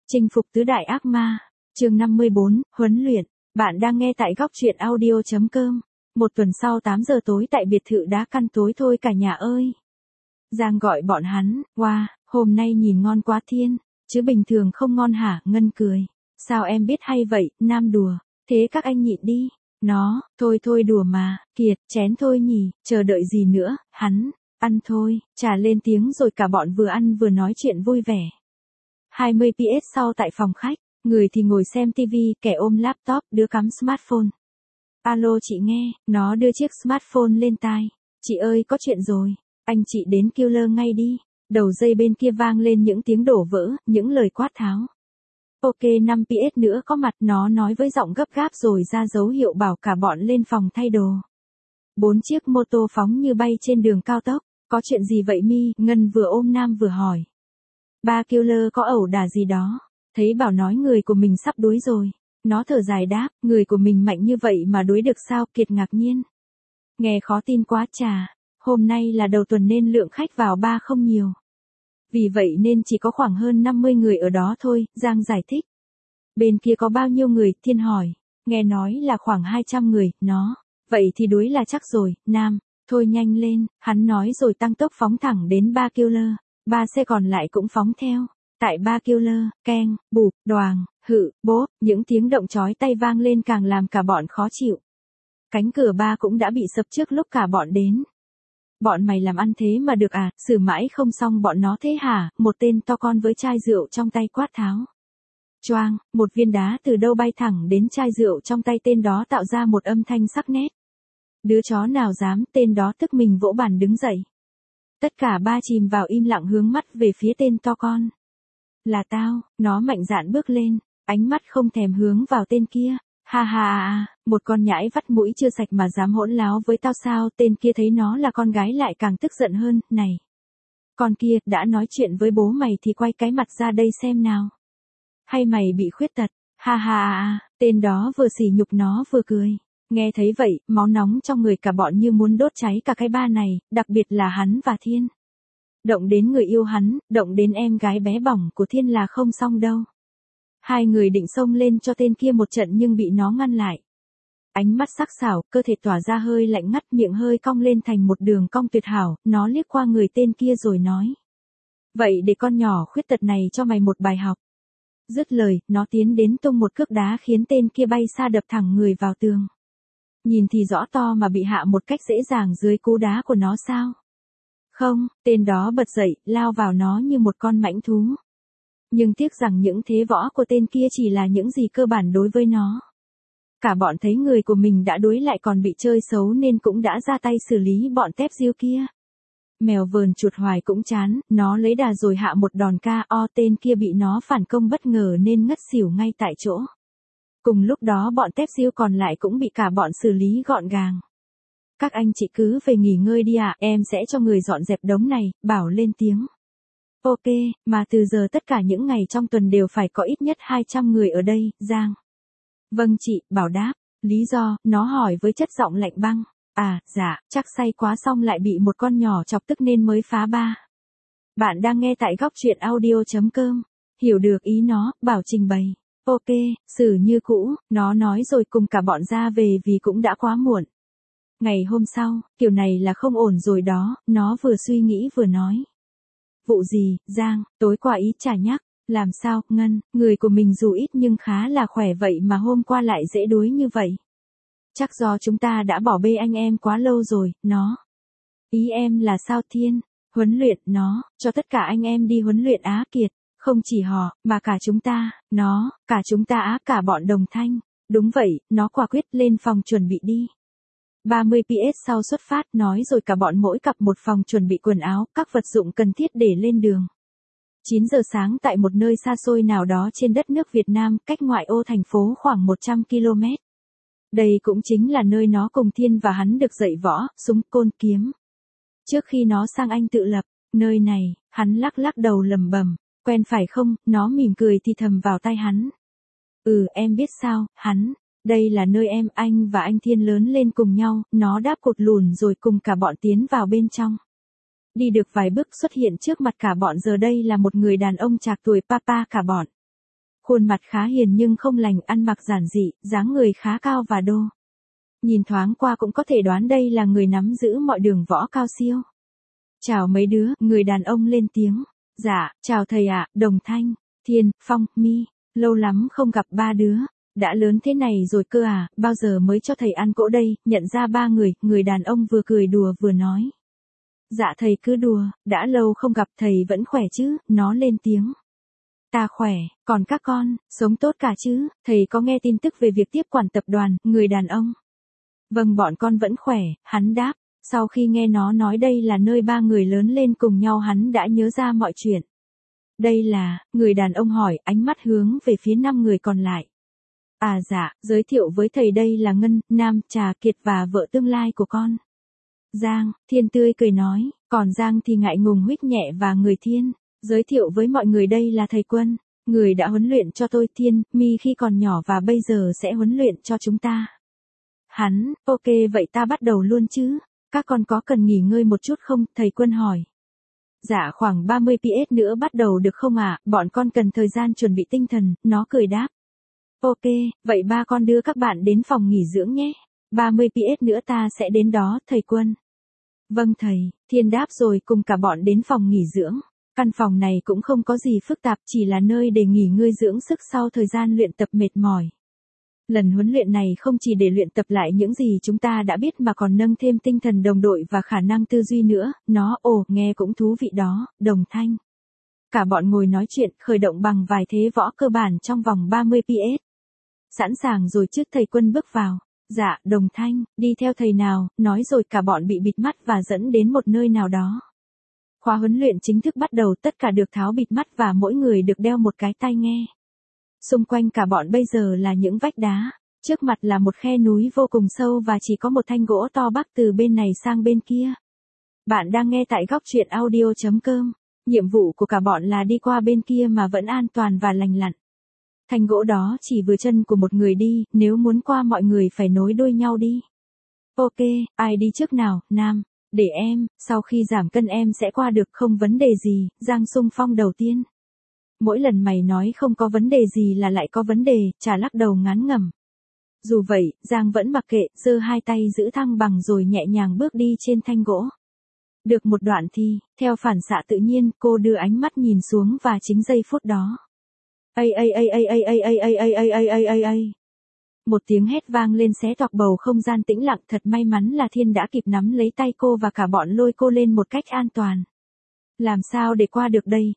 Chinh phục tứ đại ác ma. Chương 54, huấn luyện. Bạn đang nghe tại góc truyện audio.com. Một tuần sau 8 giờ tối tại biệt thự đá căn tối thôi cả nhà ơi. Giang gọi bọn hắn, wow, hôm nay nhìn ngon quá Thiên, chứ bình thường không ngon hả? Ngân cười. Sao em biết hay vậy, Nam đùa, thế các anh nhịn đi. Nó, thôi đùa mà, Kiệt, chén thôi nhỉ, chờ đợi gì nữa, hắn, ăn thôi, Trà lên tiếng rồi cả bọn vừa ăn vừa nói chuyện vui vẻ. 20 PS sau tại phòng khách, người thì ngồi xem tivi, kẻ ôm laptop, đứa cắm smartphone. Alo chị nghe, nó đưa chiếc smartphone lên tai. Chị ơi có chuyện rồi, anh chị đến killer ngay đi. Đầu dây bên kia vang lên những tiếng đổ vỡ, những lời quát tháo. Ok 5 PS nữa có mặt, nó nói với giọng gấp gáp rồi ra dấu hiệu bảo cả bọn lên phòng thay đồ. 4 chiếc mô tô phóng như bay trên đường cao tốc. Có chuyện gì vậy Mi? Ngân vừa ôm Nam vừa hỏi. Ba killer có ẩu đả gì đó. Thấy bảo nói người của mình sắp đuối rồi. Nó thở dài đáp, người của mình mạnh như vậy mà đuối được sao? Kiệt ngạc nhiên. Nghe khó tin quá Trà. Hôm nay là đầu tuần nên lượng khách vào bar không nhiều. Vì vậy nên chỉ có khoảng hơn 50 người ở đó thôi, Giang giải thích. Bên kia có bao nhiêu người? Thiên hỏi. Nghe nói là khoảng 200 người, nó. Vậy thì đuối là chắc rồi, Nam. Thôi nhanh lên, hắn nói rồi tăng tốc phóng thẳng đến ba killer. Ba xe còn lại cũng phóng theo. Tại ba killer, keng, bụp, đoàng, hự, bốp, những tiếng động chói tay vang lên càng làm cả bọn khó chịu. Cánh cửa ba cũng đã bị sập trước lúc cả bọn đến. Bọn mày làm ăn thế mà được à, xử mãi không xong bọn nó thế hả? Một tên to con với chai rượu trong tay quát tháo. Choang, một viên đá từ đâu bay thẳng đến chai rượu trong tay tên đó tạo ra một âm thanh sắc nét. Đứa chó nào dám, tên đó tức mình vỗ bàn đứng dậy. Tất cả ba chìm vào im lặng hướng mắt về phía tên to con. Là tao, nó mạnh dạn bước lên, ánh mắt không thèm hướng vào tên kia. Ha, một con nhãi vắt mũi chưa sạch mà dám hỗn láo với tao sao? Tên kia thấy nó là con gái lại càng tức giận hơn, này. Con kia, đã nói chuyện với bố mày thì quay cái mặt ra đây xem nào. Hay mày bị khuyết tật? Ha, tên đó vừa sỉ nhục nó vừa cười. Nghe thấy vậy, máu nóng trong người cả bọn như muốn đốt cháy cả cái ba này, đặc biệt là hắn và Thiên. Động đến người yêu hắn, động đến em gái bé bỏng của Thiên là không xong đâu. Hai người định xông lên cho tên kia một trận nhưng bị nó ngăn lại. Ánh mắt sắc sảo, cơ thể tỏa ra hơi lạnh ngắt, miệng hơi cong lên thành một đường cong tuyệt hảo, nó liếc qua người tên kia rồi nói. Vậy để con nhỏ khuyết tật này cho mày một bài học. Dứt lời, nó tiến đến tung một cước đá khiến tên kia bay xa đập thẳng người vào tường. Nhìn thì rõ to mà bị hạ một cách dễ dàng dưới cú đá của nó sao? Không, tên đó bật dậy, lao vào nó như một con mãnh thú. Nhưng tiếc rằng những thế võ của tên kia chỉ là những gì cơ bản đối với nó. Cả bọn thấy người của mình đã đuối lại còn bị chơi xấu nên cũng đã ra tay xử lý bọn tép diêu kia. Mèo vờn chuột hoài cũng chán, nó lấy đà rồi hạ một đòn KO, tên kia bị nó phản công bất ngờ nên ngất xỉu ngay tại chỗ. Cùng lúc đó bọn tép diêu còn lại cũng bị cả bọn xử lý gọn gàng. Các anh chị cứ về nghỉ ngơi đi ạ, em sẽ cho người dọn dẹp đống này, Bảo lên tiếng. Ok, mà từ giờ tất cả những ngày trong tuần đều phải có ít nhất 200 người ở đây, Giang. Vâng chị, Bảo đáp. Lý do, nó hỏi với chất giọng lạnh băng. À, dạ, chắc say quá xong lại bị một con nhỏ chọc tức nên mới phá ba. Bạn đang nghe tại góc truyện audio.com. Hiểu được ý nó, Bảo trình bày. Ok, xử như cũ, nó nói rồi cùng cả bọn ra về vì cũng đã quá muộn. Ngày hôm sau, kiểu này là không ổn rồi đó, nó vừa suy nghĩ vừa nói. Vụ gì, Giang, tối qua ý chả nhắc, làm sao, Ngân, người của mình dù ít nhưng khá là khỏe vậy mà hôm qua lại dễ đuối như vậy. Chắc do chúng ta đã bỏ bê anh em quá lâu rồi, nó. Ý em là sao Thiên? Huấn luyện nó, cho tất cả anh em đi huấn luyện Á Kiệt, không chỉ họ, mà cả chúng ta, nó, cả chúng ta Á, cả bọn Đồng Thanh. Đúng vậy, nó quả quyết lên phòng chuẩn bị đi. 30 PS sau xuất phát, nói rồi cả bọn mỗi cặp một phòng chuẩn bị quần áo, các vật dụng cần thiết để lên đường. 9 giờ sáng tại một nơi xa xôi nào đó trên đất nước Việt Nam, cách ngoại ô thành phố khoảng 100 km. Đây cũng chính là nơi nó cùng Thiên và hắn được dạy võ, súng, côn, kiếm. Trước khi nó sang Anh tự lập, nơi này, hắn lắc đầu lầm bầm, quen phải không, nó mỉm cười thì thầm vào tai hắn. Em biết sao, hắn, đây là nơi anh và anh Thiên lớn lên cùng nhau, nó đáp cột lùn rồi cùng cả bọn tiến vào bên trong. Đi được vài bước xuất hiện trước mặt cả bọn, giờ đây là một người đàn ông trạc tuổi papa cả bọn. Khuôn mặt khá hiền nhưng không lành, ăn mặc giản dị, dáng người khá cao và đô. Nhìn thoáng qua cũng có thể đoán đây là người nắm giữ mọi đường võ cao siêu. Chào mấy đứa, người đàn ông lên tiếng. Dạ, chào thầy ạ, Đồng Thanh, Thiên, Phong, Mi, lâu lắm không gặp ba đứa. Đã lớn thế này rồi cơ à, bao giờ mới cho thầy ăn cỗ đây, nhận ra ba người đàn ông vừa cười đùa vừa nói. Dạ thầy cứ đùa, đã lâu không gặp thầy vẫn khỏe chứ, nó lên tiếng. Ta khỏe, còn các con, sống tốt cả chứ, thầy có nghe tin tức về việc tiếp quản tập đoàn, người đàn ông. Vâng bọn con vẫn khỏe, hắn đáp, sau khi nghe nó nói đây là nơi ba người lớn lên cùng nhau hắn đã nhớ ra mọi chuyện. Đây là, người đàn ông hỏi, ánh mắt hướng về phía 5 người còn lại. À dạ, giới thiệu với thầy đây là Ngân, Nam, Trà, Kiệt và vợ tương lai của con. Giang, Thiên tươi cười nói, còn Giang thì ngại ngùng huých nhẹ và người Thiên. Giới thiệu với mọi người đây là thầy Quân, người đã huấn luyện cho tôi Thiên, Mi khi còn nhỏ và bây giờ sẽ huấn luyện cho chúng ta. Hắn, ok vậy ta bắt đầu luôn chứ, các con có cần nghỉ ngơi một chút không, thầy Quân hỏi. Dạ khoảng 30 PS nữa bắt đầu được không ạ, bọn con cần thời gian chuẩn bị tinh thần, nó cười đáp. Ok, vậy ba con đưa các bạn đến phòng nghỉ dưỡng nhé, 30 PS nữa ta sẽ đến đó, thầy Quân. Vâng thầy, Thiên đáp rồi cùng cả bọn đến phòng nghỉ dưỡng. Căn phòng này cũng không có gì phức tạp, chỉ là nơi để nghỉ ngơi dưỡng sức sau thời gian luyện tập mệt mỏi. Lần huấn luyện này không chỉ để luyện tập lại những gì chúng ta đã biết mà còn nâng thêm tinh thần đồng đội và khả năng tư duy nữa, nghe cũng thú vị đó, Đồng Thanh. Cả bọn ngồi nói chuyện, khởi động bằng vài thế võ cơ bản trong vòng 30 PS. Sẵn sàng rồi trước thầy Quân bước vào. Dạ, Đồng Thanh, đi theo thầy nào, nói rồi cả bọn bị bịt mắt và dẫn đến một nơi nào đó. Khóa huấn luyện chính thức bắt đầu, tất cả được tháo bịt mắt và mỗi người được đeo một cái tai nghe. Xung quanh cả bọn bây giờ là những vách đá, trước mặt là một khe núi vô cùng sâu và chỉ có một thanh gỗ to bắc từ bên này sang bên kia. Bạn đang nghe tại góc truyện audio.com, nhiệm vụ của cả bọn là đi qua bên kia mà vẫn an toàn và lành lặn. Thanh gỗ đó chỉ vừa chân của một người đi, nếu muốn qua mọi người phải nối đuôi nhau đi. Ok, ai đi trước nào, Nam? Để em, sau khi giảm cân em sẽ qua được không vấn đề gì, Giang xung phong đầu tiên. Mỗi lần mày nói không có vấn đề gì là lại có vấn đề, Trà lắc đầu ngán ngẩm. Dù vậy, Giang vẫn mặc kệ, giơ hai tay giữ thăng bằng rồi nhẹ nhàng bước đi trên thanh gỗ. Được một đoạn thì, theo phản xạ tự nhiên, cô đưa ánh mắt nhìn xuống và chính giây phút đó. Một tiếng hét vang lên xé toạc bầu không gian tĩnh lặng, thật may mắn là Thiên đã kịp nắm lấy tay cô và cả bọn lôi cô lên một cách an toàn. Làm sao để qua được đây,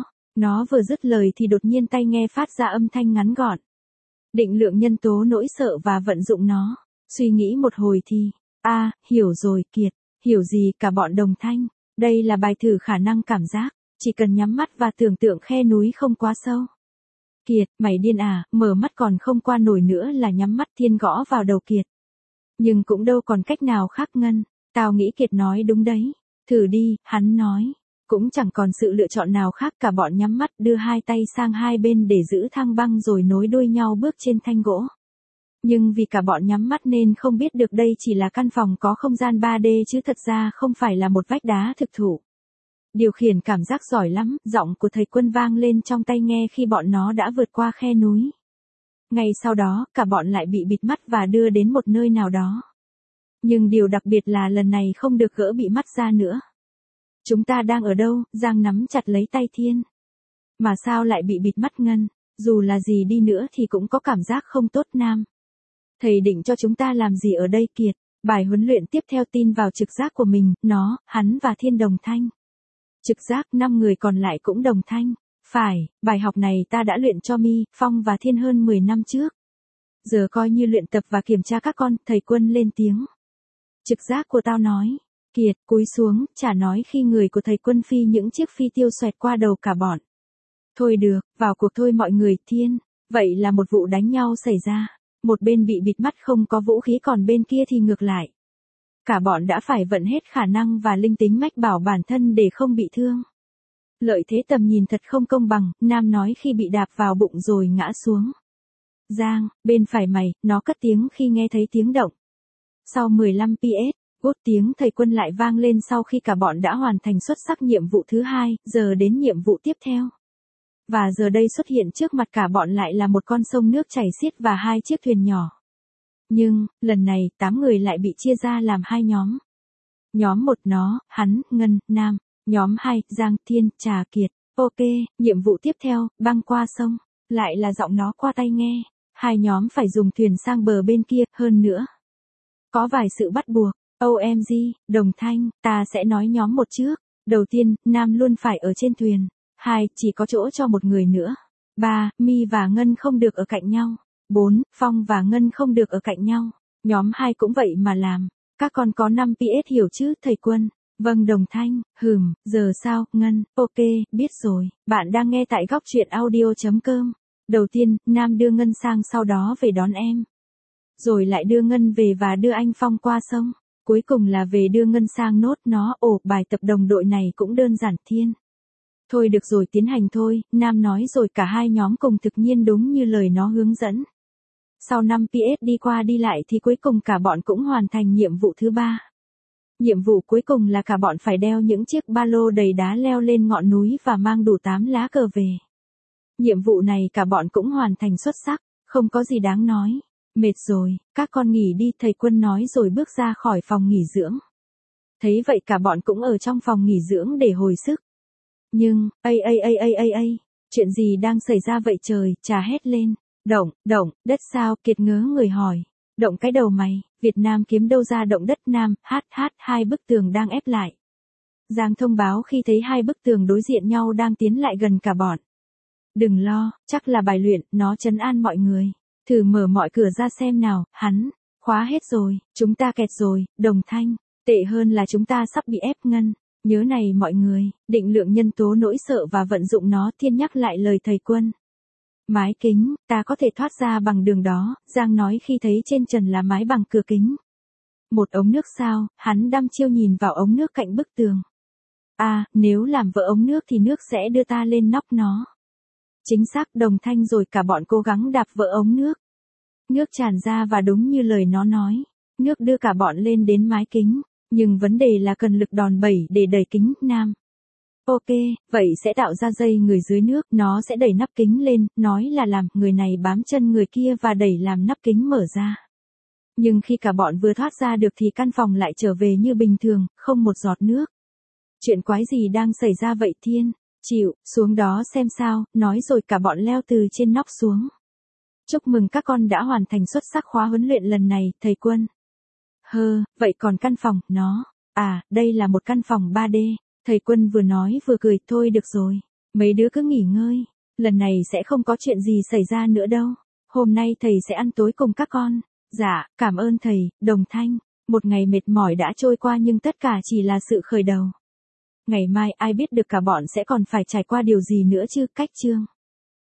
nó vừa dứt lời thì đột nhiên tai nghe phát ra âm thanh ngắn gọn. Định lượng nhân tố nỗi sợ và vận dụng nó. Suy nghĩ một hồi thì, hiểu rồi Kiệt, hiểu gì cả bọn Đồng Thanh. Đây là bài thử khả năng cảm giác, chỉ cần nhắm mắt và tưởng tượng khe núi không quá sâu. Kiệt, mày điên à, mở mắt còn không qua nổi nữa là nhắm mắt, Thiên gõ vào đầu Kiệt. Nhưng cũng đâu còn cách nào khác Ngân, tao nghĩ Kiệt nói đúng đấy. Thử đi, hắn nói. Cũng chẳng còn sự lựa chọn nào khác, cả bọn nhắm mắt đưa hai tay sang hai bên để giữ thang băng rồi nối đuôi nhau bước trên thanh gỗ. Nhưng vì cả bọn nhắm mắt nên không biết được đây chỉ là căn phòng có không gian 3D chứ thật ra không phải là một vách đá thực thụ. Điều khiển cảm giác giỏi lắm, giọng của thầy Quân vang lên trong tai nghe khi bọn nó đã vượt qua khe núi. Ngay sau đó, cả bọn lại bị bịt mắt và đưa đến một nơi nào đó. Nhưng điều đặc biệt là lần này không được gỡ bị mắt ra nữa. Chúng ta đang ở đâu? Giang nắm chặt lấy tay Thiên. Mà sao lại bị bịt mắt Ngân? Dù là gì đi nữa thì cũng có cảm giác không tốt Nam. Thầy định cho chúng ta làm gì ở đây Kiệt? Bài huấn luyện tiếp theo tin vào trực giác của mình, hắn và Thiên đồng thanh. Trực giác, 5 người còn lại cũng đồng thanh. Phải, bài học này ta đã luyện cho Mi, Phong và Thiên hơn 10 năm trước. Giờ coi như luyện tập và kiểm tra các con, thầy Quân lên tiếng. Trực giác của tao nói. Kiệt, cúi xuống, chả nói khi người của thầy Quân phi những chiếc phi tiêu xoẹt qua đầu cả bọn. Thôi được, vào cuộc thôi mọi người, Thiên. Vậy là một vụ đánh nhau xảy ra. Một bên bị bịt mắt không có vũ khí còn bên kia thì ngược lại. Cả bọn đã phải vận hết khả năng và linh tính mách bảo bản thân để không bị thương. Lợi thế tầm nhìn thật không công bằng, Nam nói khi bị đạp vào bụng rồi ngã xuống. Giang, bên phải mày, nó cất tiếng khi nghe thấy tiếng động. Sau 15 PS, tiếng thầy Quân lại vang lên sau khi cả bọn đã hoàn thành xuất sắc nhiệm vụ thứ 2, giờ đến nhiệm vụ tiếp theo. Và giờ đây xuất hiện trước mặt cả bọn lại là một con sông nước chảy xiết và hai chiếc thuyền nhỏ. Nhưng, lần này 8 người lại bị chia ra làm hai nhóm. Nhóm 1 nó, hắn, Ngân, Nam. Nhóm 2, Giang, Thiên, Trà, Kiệt. Ok, nhiệm vụ tiếp theo, băng qua sông. Lại là giọng nó qua tai nghe. Hai nhóm phải dùng thuyền sang bờ bên kia, hơn nữa. Có vài sự bắt buộc. OMG, Đồng Thanh, ta sẽ nói nhóm 1 trước. Đầu tiên, Nam luôn phải ở trên thuyền. 2, chỉ có chỗ cho một người nữa. 3, My và Ngân không được ở cạnh nhau. 4, Phong và Ngân không được ở cạnh nhau. Nhóm 2 cũng vậy mà làm. Các con có 5 PS hiểu chứ, thầy Quân? Vâng Đồng Thanh, giờ sao, Ngân, ok, biết rồi. Bạn đang nghe tại góc truyện audio.com. Đầu tiên, Nam đưa Ngân sang sau đó về đón em. Rồi lại đưa Ngân về và đưa anh Phong qua sông. Cuối cùng là về đưa Ngân sang nốt nó. Bài tập đồng đội này cũng đơn giản Thiên. Thôi được rồi tiến hành thôi, Nam nói rồi cả hai nhóm cùng thực nhiên đúng như lời nó hướng dẫn. Sau 5 PS đi qua đi lại thì cuối cùng cả bọn cũng hoàn thành nhiệm vụ thứ 3. Nhiệm vụ cuối cùng là cả bọn phải đeo những chiếc ba lô đầy đá leo lên ngọn núi và mang đủ 8 lá cờ về. Nhiệm vụ này cả bọn cũng hoàn thành xuất sắc, không có gì đáng nói. Mệt rồi, các con nghỉ đi thầy Quân nói rồi bước ra khỏi phòng nghỉ dưỡng. Thấy vậy cả bọn cũng ở trong phòng nghỉ dưỡng để hồi sức. Nhưng, chuyện gì đang xảy ra vậy trời, Trà hét lên. Động, đất sao, Kiệt ngớ người hỏi. Động cái đầu mày, Việt Nam kiếm đâu ra động đất Nam, hai bức tường đang ép lại. Giang thông báo khi thấy hai bức tường đối diện nhau đang tiến lại gần cả bọn. Đừng lo, chắc là bài luyện, nó trấn an mọi người. Thử mở mọi cửa ra xem nào, hắn, khóa hết rồi, chúng ta kẹt rồi, Đồng Thanh. Tệ hơn là chúng ta sắp bị ép Ngân. Nhớ này mọi người, định lượng nhân tố nỗi sợ và vận dụng nó Thiên nhắc lại lời thầy Quân. Mái kính, ta có thể thoát ra bằng đường đó, Giang nói khi thấy trên trần là mái bằng cửa kính. Một ống nước sao, hắn đăm chiêu nhìn vào ống nước cạnh bức tường. Nếu làm vỡ ống nước thì nước sẽ đưa ta lên nóc nó. Chính xác Đồng Thanh rồi cả bọn cố gắng đạp vỡ ống nước. Nước tràn ra và đúng như lời nó nói, nước đưa cả bọn lên đến mái kính. Nhưng vấn đề là cần lực đòn bẩy để đẩy kính, Nam. Ok, vậy sẽ tạo ra dây người dưới nước, nó sẽ đẩy nắp kính lên, nói là làm, người này bám chân người kia và đẩy làm nắp kính mở ra. Nhưng khi cả bọn vừa thoát ra được thì căn phòng lại trở về như bình thường, không một giọt nước. Chuyện quái gì đang xảy ra vậy Thiên? Chịu, xuống đó xem sao, nói rồi cả bọn leo từ trên nóc xuống. Chúc mừng các con đã hoàn thành xuất sắc khóa huấn luyện lần này, thầy Quân. Vậy còn căn phòng, nó. Đây là một căn phòng 3D. Thầy Quân vừa nói vừa cười, thôi được rồi. Mấy đứa cứ nghỉ ngơi. Lần này sẽ không có chuyện gì xảy ra nữa đâu. Hôm nay thầy sẽ ăn tối cùng các con. Dạ, cảm ơn thầy, Đồng Thanh. Một ngày mệt mỏi đã trôi qua nhưng tất cả chỉ là sự khởi đầu. Ngày mai ai biết được cả bọn sẽ còn phải trải qua điều gì nữa chứ, cách chương.